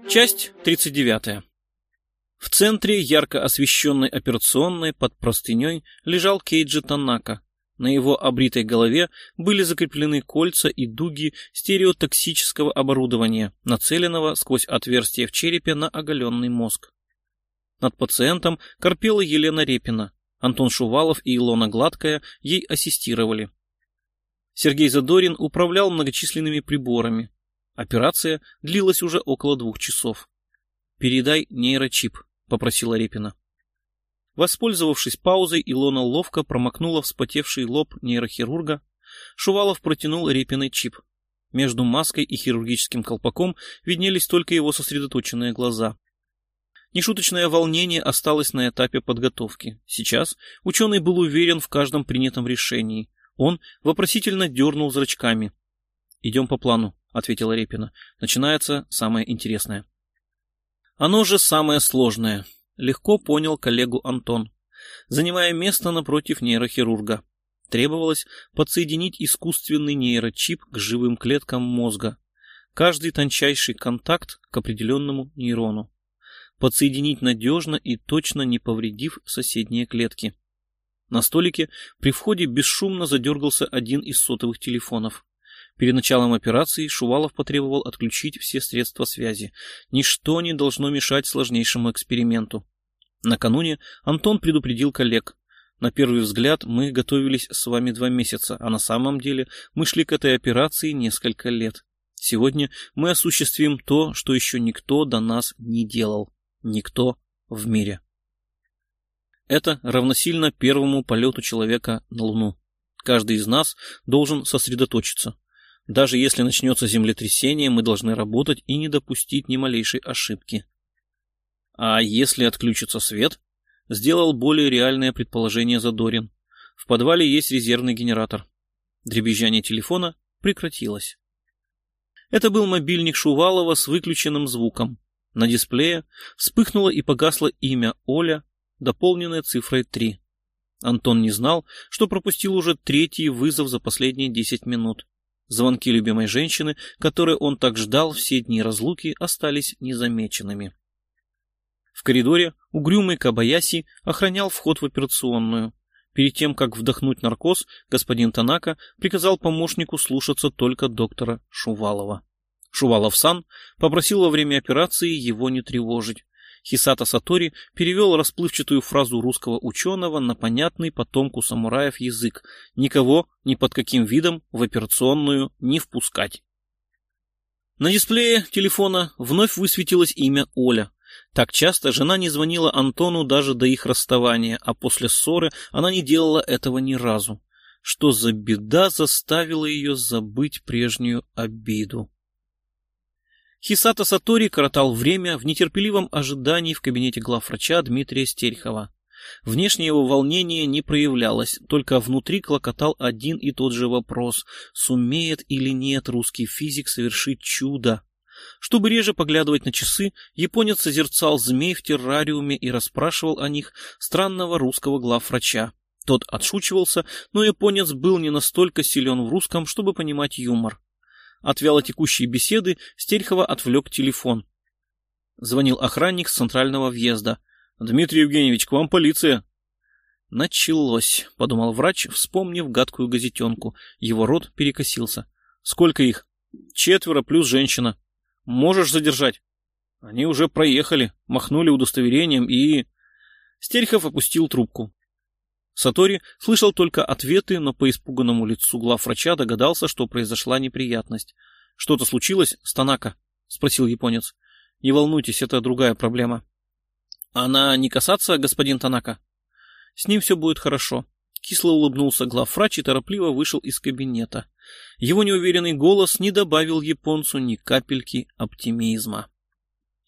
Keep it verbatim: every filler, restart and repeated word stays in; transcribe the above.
Часть тридцать девятая. В центре ярко освещенной операционной под простыней лежал Кейджи Танака. На его обритой голове были закреплены кольца и дуги стереотоксического оборудования, нацеленного сквозь отверстие в черепе на оголенный мозг. Над пациентом корпела Елена Репина. Антон Шувалов и Илона Гладкая ей ассистировали. Сергей Задорин управлял многочисленными приборами. Операция длилась уже около двух часов. «Передай нейрочип», — попросила Репина. Воспользовавшись паузой, Илона ловко промокнула вспотевший лоб нейрохирурга. Шувалов протянул Репиной чип. Между маской и хирургическим колпаком виднелись только его сосредоточенные глаза. Нешуточное волнение осталось на этапе подготовки. Сейчас ученый был уверен в каждом принятом решении. Он вопросительно дернул зрачками. «Идем по плану», — ответила Репина. «Начинается самое интересное». «Оно же самое сложное», — легко понял коллегу Антон, занимая место напротив нейрохирурга. Требовалось подсоединить искусственный нейрочип к живым клеткам мозга, каждый тончайший контакт к определенному нейрону. Подсоединить надежно и точно не повредив соседние клетки. На столике при входе бесшумно задергался один из сотовых телефонов. Перед началом операции Шувалов потребовал отключить все средства связи. Ничто не должно мешать сложнейшему эксперименту. Накануне Антон предупредил коллег. На первый взгляд мы готовились с вами два месяца, а на самом деле мы шли к этой операции несколько лет. Сегодня мы осуществим то, что еще никто до нас не делал. Никто в мире. Это равносильно первому полету человека на Луну. Каждый из нас должен сосредоточиться. Даже если начнется землетрясение, мы должны работать и не допустить ни малейшей ошибки. А если отключится свет? Сделал более реальное предположение Задорин. В подвале есть резервный генератор. Дребезжание телефона прекратилось. Это был мобильник Шувалова с выключенным звуком. На дисплее вспыхнуло и погасло имя Оля, дополненное цифрой три. Антон не знал, что пропустил уже третий вызов за последние десять минут. Звонки любимой женщины, которые он так ждал все дни разлуки, остались незамеченными. В коридоре угрюмый Кобаяси охранял вход в операционную. Перед тем, как вдохнуть наркоз, господин Танака приказал помощнику слушаться только доктора Шувалова. Шувалов-сан попросил во время операции его не тревожить. Хисато Сатори перевел расплывчатую фразу русского ученого на понятный потомку самураев язык: никого ни под каким видом в операционную не впускать. На дисплее телефона вновь высветилось имя Оля. Так часто жена не звонила Антону даже до их расставания, а после ссоры она не делала этого ни разу. Что за беда заставила ее забыть прежнюю обиду? Хисато Сатори коротал время в нетерпеливом ожидании в кабинете главврача Дмитрия Стерхова. Внешнее его волнение не проявлялось, только внутри клокотал один и тот же вопрос: сумеет или нет русский физик совершить чудо? Чтобы реже поглядывать на часы, японец созерцал змей в террариуме и расспрашивал о них странного русского главврача. Тот отшучивался, но японец был не настолько силен в русском, чтобы понимать юмор. От вялотекущей беседы Стерхова отвлек телефон. Звонил охранник с центрального въезда. «Дмитрий Евгеньевич, к вам полиция!» «Началось», — подумал врач, вспомнив гадкую газетенку. Его рот перекосился. «Сколько их?» «Четверо плюс женщина». «Можешь задержать?» «Они уже проехали, махнули удостоверением и...» Стерхов опустил трубку. Сатори слышал только ответы, но по испуганному лицу главврача догадался, что произошла неприятность. «Что-то случилось с Танака?» — спросил японец. «Не волнуйтесь, это другая проблема». «Она не касаться, господин Танака?» «С ним все будет хорошо». Кисло улыбнулся главврач и торопливо вышел из кабинета. Его неуверенный голос не добавил японцу ни капельки оптимизма.